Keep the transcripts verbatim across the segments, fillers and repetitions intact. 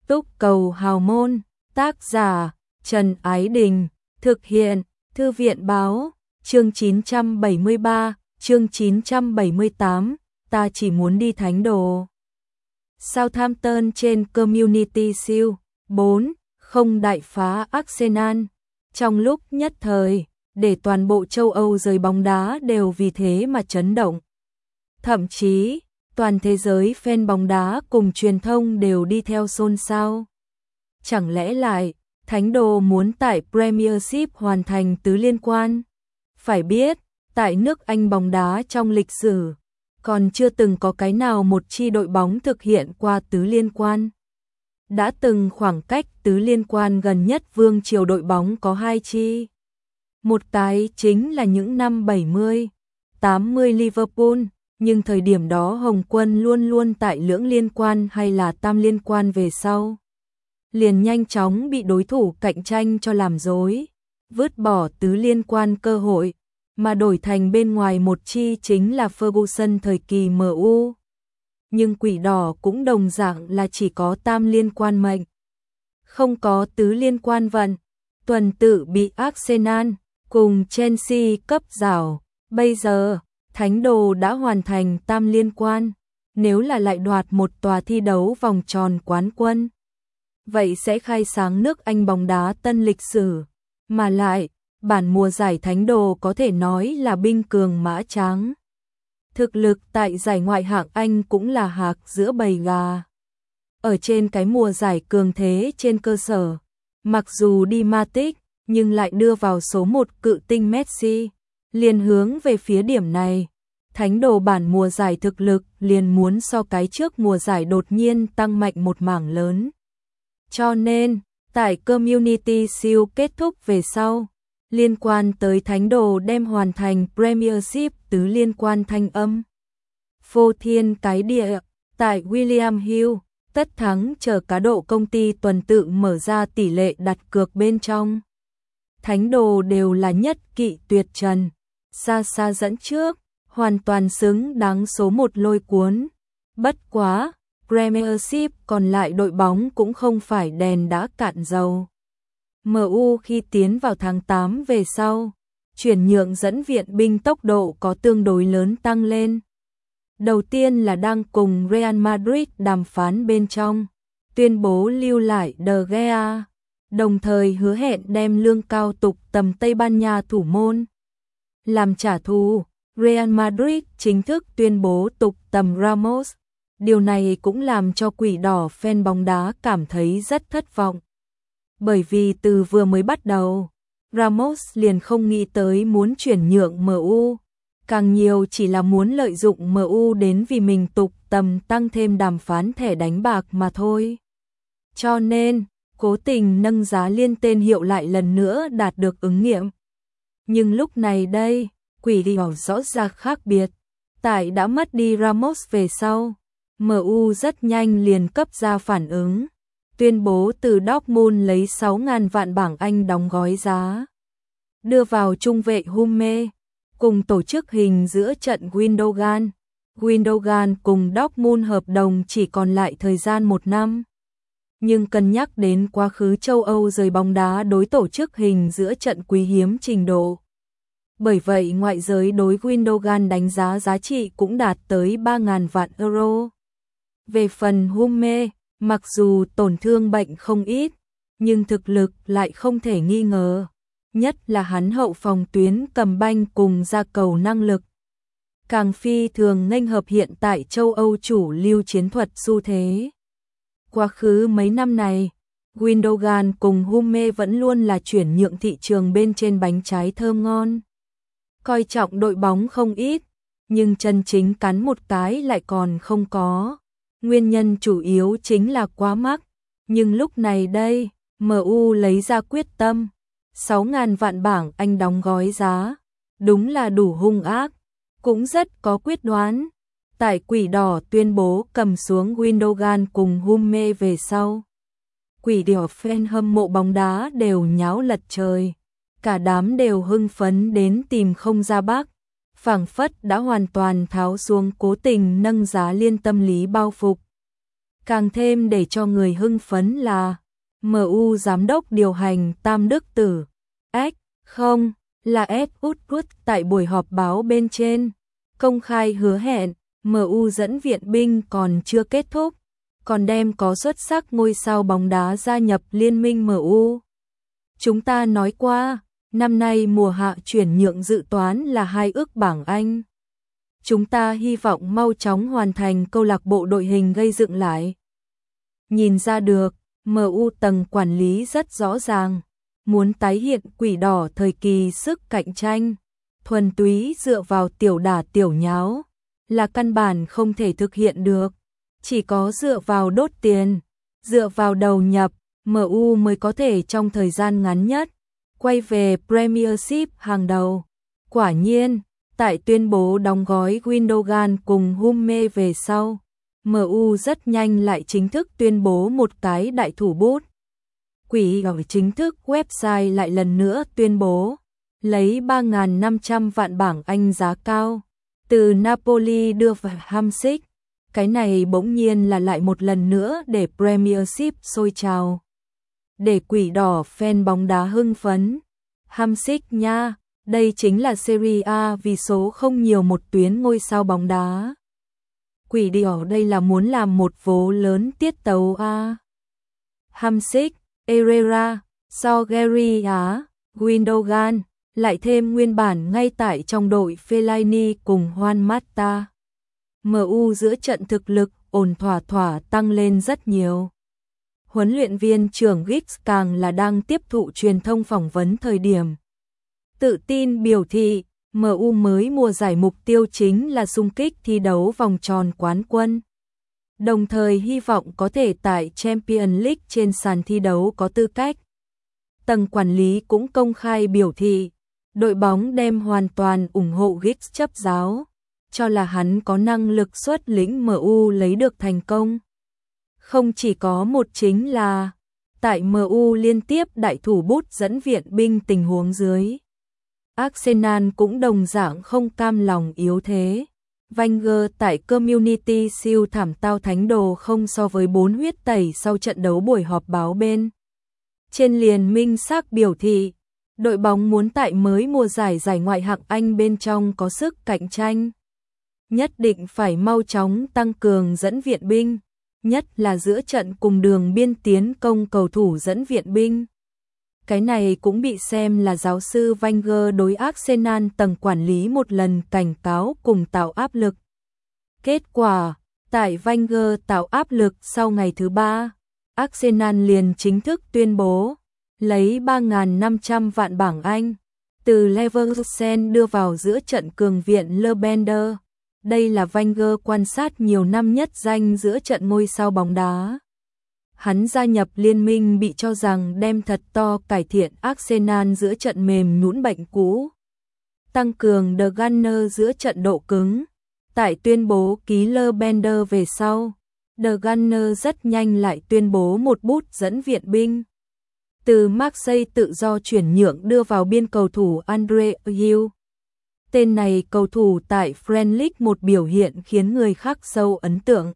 Túc cầu hào môn, tác giả Trần Ái Đình, thực hiện Thư viện Báo, chương chín trăm bảy mươi ba, chương chín trăm bảy mươi tám, ta chỉ muốn đi thánh đồ. Southampton trên Community Shield, bốn không đại phá Arsenal. Trong lúc nhất thời, để toàn bộ châu Âu giới bóng đá đều vì thế mà chấn động. Thậm chí, toàn thế giới fan bóng đá cùng truyền thông đều đi theo xôn xao. Chẳng lẽ lại, thánh đồ muốn tại Premiership hoàn thành tứ liên quan? Phải biết, tại nước Anh bóng đá trong lịch sử, còn chưa từng có cái nào một chi đội bóng thực hiện qua tứ liên quan. Đã từng khoảng cách tứ liên quan gần nhất vương triều đội bóng có hai chi. Một cái chính là những năm bảy mươi, tám mươi Liverpool, nhưng thời điểm đó Hồng Quân luôn luôn tại lưỡng liên quan hay là tam liên quan về sau. Liền nhanh chóng bị đối thủ cạnh tranh cho làm dối, vứt bỏ tứ liên quan cơ hội, mà đổi thành bên ngoài một chi chính là Ferguson thời kỳ em u. Nhưng quỷ đỏ cũng đồng dạng là chỉ có tam liên quan mệnh, không có tứ liên quan vận, tuần tự bị Arsenal cùng Chelsea cấp rào. Bây giờ, thánh đồ đã hoàn thành tam liên quan, nếu là lại đoạt một tòa thi đấu vòng tròn quán quân, vậy sẽ khai sáng nước Anh bóng đá tân lịch sử, mà lại, bản mùa giải thánh đồ có thể nói là binh cường mã tráng. Thực lực tại giải ngoại hạng Anh cũng là hạc giữa bầy gà. Ở trên cái mùa giải cường thế trên cơ sở, mặc dù đi Matic, nhưng lại đưa vào số một cự tinh Messi, liền hướng về phía điểm này. Thánh đồ bản mùa giải thực lực liền muốn so cái trước mùa giải đột nhiên tăng mạnh một mảng lớn. Cho nên, tại Community Shield kết thúc về sau, liên quan tới thánh đồ đem hoàn thành Premiership tứ liên quan thanh âm. Phô thiên cái địa, tại William Hill, tất thắng chờ cá độ công ty tuần tự mở ra tỷ lệ đặt cược bên trong. Thánh đồ đều là nhất kỵ tuyệt trần, xa xa dẫn trước, hoàn toàn xứng đáng số một lôi cuốn. Bất quá, Premiership còn lại đội bóng cũng không phải đèn đã cạn dầu. em u khi tiến vào tháng tám về sau, chuyển nhượng dẫn viện binh tốc độ có tương đối lớn tăng lên. Đầu tiên là đang cùng Real Madrid đàm phán bên trong, tuyên bố lưu lại De Gea, đồng thời hứa hẹn đem lương cao tục tầm Tây Ban Nha thủ môn. Làm trả thù, Real Madrid chính thức tuyên bố tục tầm Ramos. Điều này cũng làm cho quỷ đỏ fan bóng đá cảm thấy rất thất vọng. Bởi vì từ vừa mới bắt đầu, Ramos liền không nghĩ tới muốn chuyển nhượng em u, càng nhiều chỉ là muốn lợi dụng em u đến vì mình tục tầm tăng thêm đàm phán thẻ đánh bạc mà thôi. Cho nên, cố tình nâng giá liên tên hiệu lại lần nữa đạt được ứng nghiệm. Nhưng lúc này đây, quỷ đỏ rõ ràng khác biệt. Tại đã mất đi Ramos về sau, em u rất nhanh liền cấp ra phản ứng, tuyên bố từ Dortmund lấy sáu nghìn vạn bảng Anh đóng gói giá, đưa vào trung vệ Humme, cùng tổ chức hình giữa trận Gundogan. Gundogan cùng Dortmund hợp đồng chỉ còn lại thời gian một năm. Nhưng cân nhắc đến quá khứ châu Âu rời bóng đá đối tổ chức hình giữa trận quý hiếm trình độ. Bởi vậy ngoại giới đối Gundogan đánh giá giá trị cũng đạt tới ba nghìn vạn euro. Về phần Humme, mặc dù tổn thương bệnh không ít, nhưng thực lực lại không thể nghi ngờ. Nhất là hắn hậu phòng tuyến cầm banh cùng ra cầu năng lực. Càng phi thường nghênh hợp hiện tại châu Âu chủ lưu chiến thuật xu thế. Quá khứ mấy năm này, Gundogan cùng Humme vẫn luôn là chuyển nhượng thị trường bên trên bánh trái thơm ngon. Coi trọng đội bóng không ít, nhưng chân chính cắn một cái lại còn không có. Nguyên nhân chủ yếu chính là quá mắc, nhưng lúc này đây, em u lấy ra quyết tâm, sáu nghìn vạn bảng Anh đóng gói giá, đúng là đủ hung ác, cũng rất có quyết đoán. Tại quỷ đỏ tuyên bố cầm xuống Gundogan cùng Humme về sau, quỷ đỏ fan hâm mộ bóng đá đều nháo lật trời, cả đám đều hưng phấn đến tìm không ra bắc. Phảng phất đã hoàn toàn tháo xuống cố tình nâng giá liên tâm lý bao phục. Càng thêm để cho người hưng phấn là em u giám đốc điều hành Tam Đức Tử X không là Ed Woodward tại buổi họp báo bên trên công khai hứa hẹn em u dẫn viện binh còn chưa kết thúc, còn đem có xuất sắc ngôi sao bóng đá gia nhập liên minh em u. Chúng ta nói qua, năm nay mùa hạ chuyển nhượng dự toán là hai ức bảng Anh. Chúng ta hy vọng mau chóng hoàn thành câu lạc bộ đội hình gây dựng lại. Nhìn ra được, em u tầng quản lý rất rõ ràng, muốn tái hiện Quỷ Đỏ thời kỳ sức cạnh tranh, thuần túy dựa vào tiểu đả tiểu nháo, là căn bản không thể thực hiện được. Chỉ có dựa vào đốt tiền, dựa vào đầu nhập, em u mới có thể trong thời gian ngắn nhất quay về Premiership hàng đầu. Quả nhiên, tại tuyên bố đóng gói Gundogan cùng Humme về sau, em u rất nhanh lại chính thức tuyên bố một cái đại thủ bút. Quỷ Đỏ chính thức website lại lần nữa tuyên bố lấy ba nghìn năm trăm vạn bảng Anh giá cao từ Napoli đưa vào Hamsik. Cái này bỗng nhiên là lại một lần nữa để Premiership sôi trào. Để Quỷ Đỏ fan bóng đá hưng phấn. Hamsik nha, đây chính là Serie A vì số không nhiều một tuyến ngôi sao bóng đá. Quỷ Đỏ đây là muốn làm một vố lớn tiết tấu a. Hamsik, Herrera, Sogeri Á, Gundogan, lại thêm nguyên bản ngay tại trong đội Fellaini cùng Juan Mata. em u giữa trận thực lực ổn thỏa thỏa tăng lên rất nhiều. Huấn luyện viên trưởng Giggs càng là đang tiếp thụ truyền thông phỏng vấn thời điểm. Tự tin biểu thị, em u mới mùa giải mục tiêu chính là xung kích thi đấu vòng tròn quán quân. Đồng thời hy vọng có thể tại Champions League trên sàn thi đấu có tư cách. Tầng quản lý cũng công khai biểu thị, đội bóng đem hoàn toàn ủng hộ Giggs chấp giáo, cho là hắn có năng lực xuất lĩnh em u lấy được thành công. Không chỉ có một chính là, tại em u liên tiếp đại thủ bút dẫn viện binh tình huống dưới, Arsenal cũng đồng dạng không cam lòng yếu thế. Wenger tại Community Shield thảm tao thánh đồ không so với bốn huyết tẩy sau trận đấu buổi họp báo bên trên liền minh xác biểu thị, đội bóng muốn tại mới mùa giải giải ngoại hạng Anh bên trong có sức cạnh tranh. Nhất định phải mau chóng tăng cường dẫn viện binh, nhất là giữa trận cùng đường biên tiến công cầu thủ dẫn viện binh. Cái này cũng bị xem là giáo sư Wenger đối Arsenal tầng quản lý một lần cảnh cáo cùng tạo áp lực. Kết quả, tại Wenger tạo áp lực sau ngày thứ ba, Arsenal liền chính thức tuyên bố lấy ba nghìn năm trăm vạn bảng Anh từ Leverkusen đưa vào giữa trận cường viện Le Bender. Đây là Wenger quan sát nhiều năm nhất danh giữa trận ngôi sao bóng đá. Hắn gia nhập liên minh bị cho rằng đem thật to cải thiện Arsenal giữa trận mềm nhũn bệnh cũ, tăng cường The Gunners giữa trận độ cứng. Tại tuyên bố ký Le Bender về sau, The Gunners rất nhanh lại tuyên bố một bút dẫn viện binh. Từ Marseille tự do chuyển nhượng đưa vào biên cầu thủ Andre Ayew. Tên này cầu thủ tại Premier League một biểu hiện khiến người khác sâu ấn tượng.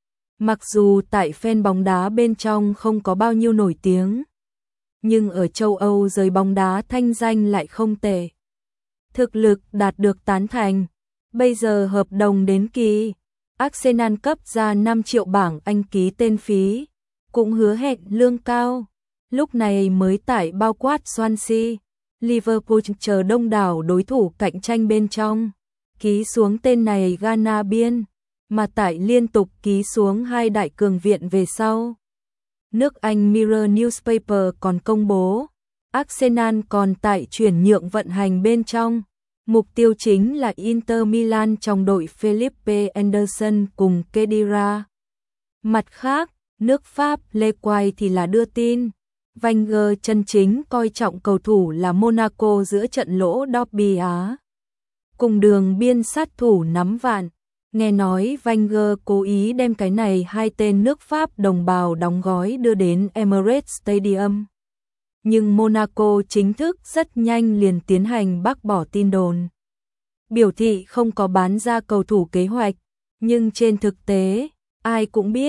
Mặc dù tại fan bóng đá bên trong không có bao nhiêu nổi tiếng, nhưng ở châu Âu giới bóng đá thanh danh lại không tệ. Thực lực đạt được tán thành. Bây giờ hợp đồng đến kỳ, Arsenal cấp ra năm triệu bảng Anh ký tên phí, cũng hứa hẹn lương cao. Lúc này mới tải bao quát Swansea, Liverpool chờ đông đảo đối thủ cạnh tranh bên trong, ký xuống tên này Ghana biên, mà tại liên tục ký xuống hai đại cường viện về sau. Nước Anh Mirror Newspaper còn công bố, Arsenal còn tại chuyển nhượng vận hành bên trong. Mục tiêu chính là Inter Milan trong đội Philippe Anderson cùng Khedira. Mặt khác, nước Pháp Lê Quai thì là đưa tin, Wenger chân chính coi trọng cầu thủ là Monaco giữa trận lỗ Derby Á. Cùng đường biên sát thủ nắm vạn, nghe nói Wenger cố ý đem cái này hai tên nước Pháp đồng bào đóng gói đưa đến Emirates Stadium. Nhưng Monaco chính thức rất nhanh liền tiến hành bác bỏ tin đồn. Biểu thị không có bán ra cầu thủ kế hoạch, nhưng trên thực tế, ai cũng biết,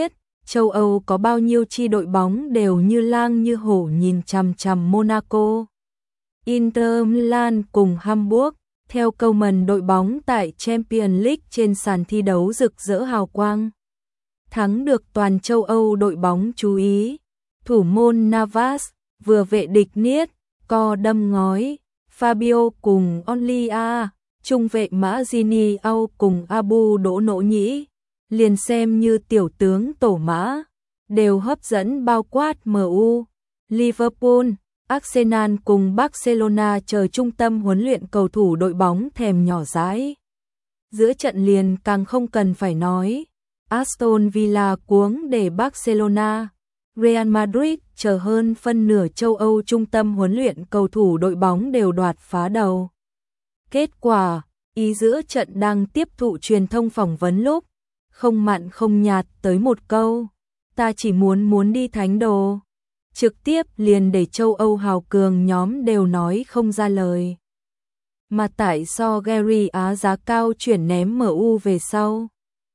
châu Âu có bao nhiêu chi đội bóng đều như lang như hổ nhìn chằm chằm Monaco, Inter Milan cùng Hamburg. Theo comment đội bóng tại Champions League trên sàn thi đấu rực rỡ hào quang. Thắng được toàn châu Âu đội bóng chú ý. Thủ môn Navas, vừa vệ địch niết, co đâm ngói. Fabio cùng Onlia, trung vệ Mazzini Au cùng Abu đỗ nỗ nhĩ. Liền xem như tiểu tướng tổ mã. Đều hấp dẫn bao quát em u, Liverpool, Arsenal cùng Barcelona chờ trung tâm huấn luyện cầu thủ đội bóng thèm nhỏ dãi. Giữa trận liền càng không cần phải nói. Aston Villa cuống để Barcelona, Real Madrid chờ hơn phân nửa châu Âu trung tâm huấn luyện cầu thủ đội bóng đều đoạt phá đầu. Kết quả, ý giữa trận đang tiếp thụ truyền thông phỏng vấn lúc, không mặn không nhạt tới một câu, ta chỉ muốn muốn đi thánh đồ. Trực tiếp liền để châu Âu hào cường nhóm đều nói không ra lời. Mà tại so Gary Á giá cao chuyển ném em u về sau.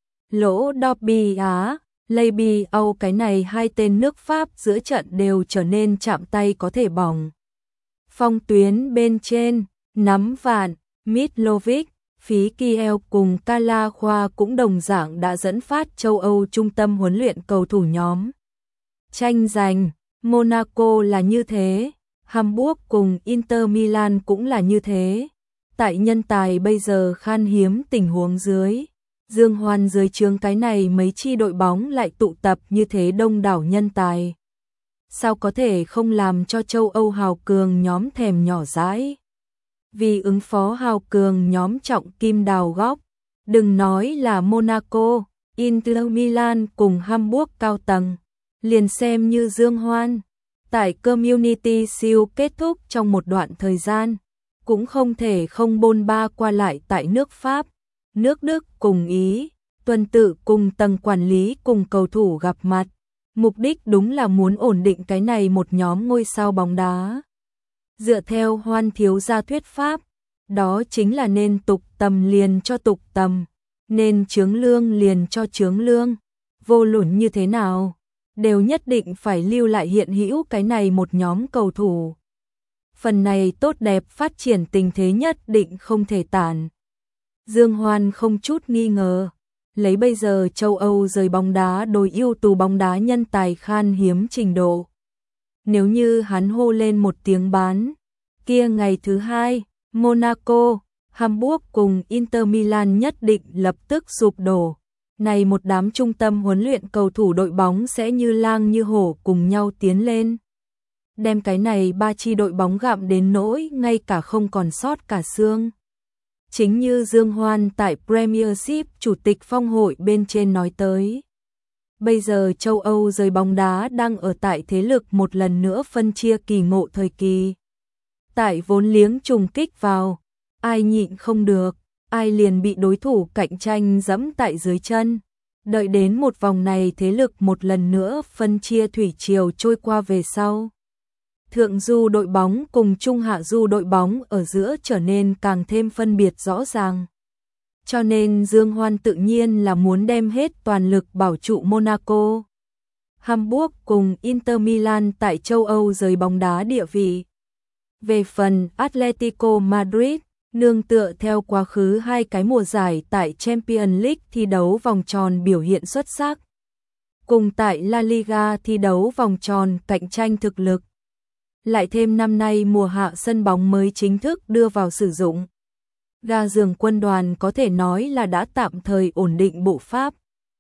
Lỗ Derby Á, Leyby Âu cái này hai tên nước Pháp giữa trận đều trở nên chạm tay có thể bỏng. Phong tuyến bên trên, nắm vạn, Mitrovic, Phí Kiel cùng Kala Khoa cũng đồng dạng đã dẫn phát châu Âu trung tâm huấn luyện cầu thủ nhóm. Tranh giành, Monaco là như thế, Hamburg cùng Inter Milan cũng là như thế. Tại nhân tài bây giờ khan hiếm tình huống dưới, Dương Hoan dưới trướng cái này mấy chi đội bóng lại tụ tập như thế đông đảo nhân tài. Sao có thể không làm cho châu Âu hào cường nhóm thèm nhỏ dãi? Vì ứng phó hào cường nhóm trọng kim đào góc, đừng nói là Monaco, Inter Milan cùng Hamburg cao tầng, liền xem như Dương Hoan, tại Community Shield kết thúc trong một đoạn thời gian, cũng không thể không bôn ba qua lại tại nước Pháp, nước Đức cùng Ý, tuần tự cùng tầng quản lý cùng cầu thủ gặp mặt. Mục đích đúng là muốn ổn định cái này một nhóm ngôi sao bóng đá. Dựa theo Hoan thiếu gia thuyết pháp, đó chính là nên tục tầm liền cho tục tầm, nên chướng lương liền cho chướng lương, vô luận như thế nào, đều nhất định phải lưu lại hiện hữu cái này một nhóm cầu thủ. Phần này tốt đẹp phát triển tình thế nhất định không thể tàn. Dương Hoan không chút nghi ngờ, lấy bây giờ châu Âu rời bóng đá đối ưu tú bóng đá nhân tài khan hiếm trình độ. Nếu như hắn hô lên một tiếng bán, kia ngày thứ hai, Monaco, Hamburg cùng Inter Milan nhất định lập tức sụp đổ. Này một đám trung tâm huấn luyện cầu thủ đội bóng sẽ như lang như hổ cùng nhau tiến lên. Đem cái này ba chi đội bóng gặm đến nỗi ngay cả không còn sót cả xương. Chính như Dương Hoan tại Premiership chủ tịch phong hội bên trên nói tới. Bây giờ châu Âu giới bóng đá đang ở tại thế lực một lần nữa phân chia kỳ ngộ thời kỳ. Tại vốn liếng trùng kích vào, ai nhịn không được, ai liền bị đối thủ cạnh tranh dẫm tại dưới chân. Đợi đến một vòng này thế lực một lần nữa phân chia thủy triều trôi qua về sau. Thượng du đội bóng cùng trung hạ du đội bóng ở giữa trở nên càng thêm phân biệt rõ ràng. Cho nên Dương Hoan tự nhiên là muốn đem hết toàn lực bảo trụ Monaco, Hamburg cùng Inter Milan tại châu Âu giới bóng đá địa vị. Về phần Atletico Madrid, nương tựa theo quá khứ hai cái mùa giải tại Champions League thi đấu vòng tròn biểu hiện xuất sắc, cùng tại La Liga thi đấu vòng tròn cạnh tranh thực lực. Lại thêm năm nay mùa hạ sân bóng mới chính thức đưa vào sử dụng. Ga giường quân đoàn có thể nói là đã tạm thời ổn định bộ pháp.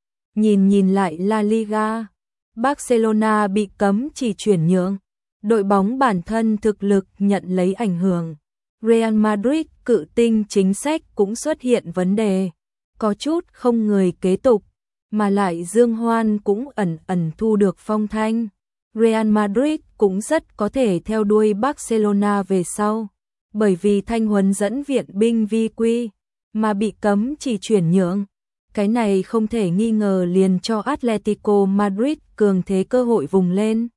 Nhìn nhìn lại La Liga, Barcelona bị cấm chỉ chuyển nhượng, đội bóng bản thân thực lực nhận lấy ảnh hưởng. Real Madrid cự tinh chính sách cũng xuất hiện vấn đề, có chút không người kế tục, mà lại Dương Hoan cũng ẩn ẩn thu được phong thanh. Real Madrid cũng rất có thể theo đuôi Barcelona về sau, bởi vì thanh huấn dẫn viện binh vi quy, mà bị cấm chỉ chuyển nhượng. Cái này không thể nghi ngờ liền cho Atletico Madrid cường thế cơ hội vùng lên.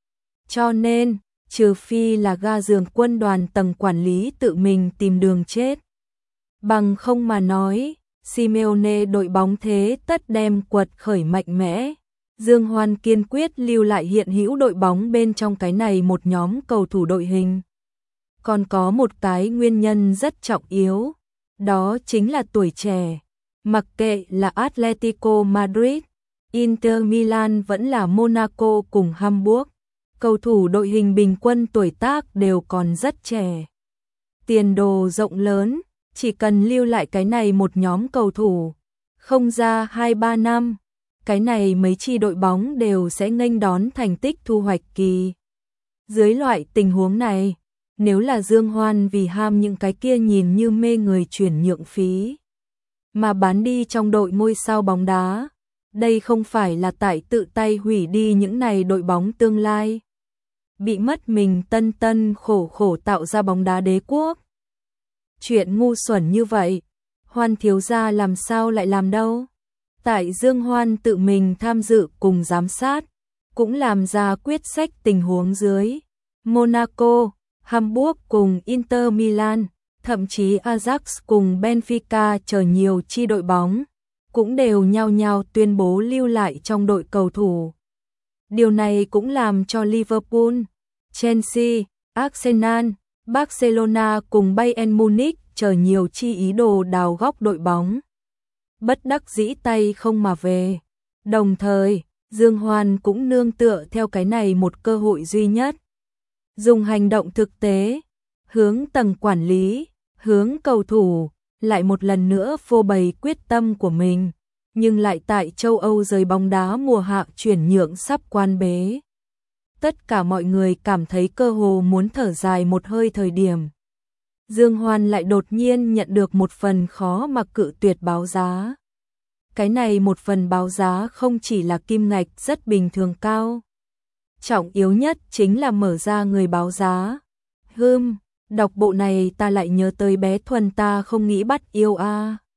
Cho nên, trừ phi là ga giường quân đoàn tầng quản lý tự mình tìm đường chết. Bằng không mà nói, Simeone đội bóng thế tất đem quật khởi mạnh mẽ. Dương Hoan kiên quyết lưu lại hiện hữu đội bóng bên trong cái này một nhóm cầu thủ đội hình. Còn có một cái nguyên nhân rất trọng yếu, đó chính là tuổi trẻ. Mặc kệ là Atletico Madrid, Inter Milan vẫn là Monaco cùng Hamburg, cầu thủ đội hình bình quân tuổi tác đều còn rất trẻ. Tiền đồ rộng lớn, chỉ cần lưu lại cái này một nhóm cầu thủ, không ra hai ba năm, cái này mấy chi đội bóng đều sẽ nghênh đón thành tích thu hoạch kỳ. Dưới loại tình huống này, nếu là Dương Hoan vì ham những cái kia nhìn như mê người chuyển nhượng phí, mà bán đi trong đội ngôi sao bóng đá, đây không phải là tại tự tay hủy đi những này đội bóng tương lai. Bị mất mình tân tân khổ khổ tạo ra bóng đá đế quốc. Chuyện ngu xuẩn như vậy, Hoan thiếu gia làm sao lại làm đâu. Tại Dương Hoan tự mình tham dự cùng giám sát, cũng làm ra quyết sách tình huống dưới. Monaco, Hamburg cùng Inter Milan, thậm chí Ajax cùng Benfica chờ nhiều chi đội bóng, cũng đều nhao nhao tuyên bố lưu lại trong đội cầu thủ. Điều này cũng làm cho Liverpool, Chelsea, Arsenal, Barcelona cùng Bayern Munich chờ nhiều chi ý đồ đào góc đội bóng. Bất đắc dĩ tay không mà về. Đồng thời, Dương Hoan cũng nương tựa theo cái này một cơ hội duy nhất. Dùng hành động thực tế, hướng tầng quản lý, hướng cầu thủ, lại một lần nữa phô bày quyết tâm của mình, nhưng lại tại châu Âu rời bóng đá mùa hạ chuyển nhượng sắp quan bế. Tất cả mọi người cảm thấy cơ hồ muốn thở dài một hơi thời điểm. Dương Hoan lại đột nhiên nhận được một phần khó mà cự tuyệt báo giá. Cái này một phần báo giá không chỉ là kim ngạch rất bình thường cao. Trọng yếu nhất chính là mở ra người báo giá. Hừm, đọc bộ này ta lại nhớ tới bé Thuần ta không nghĩ bắt yêu a. À.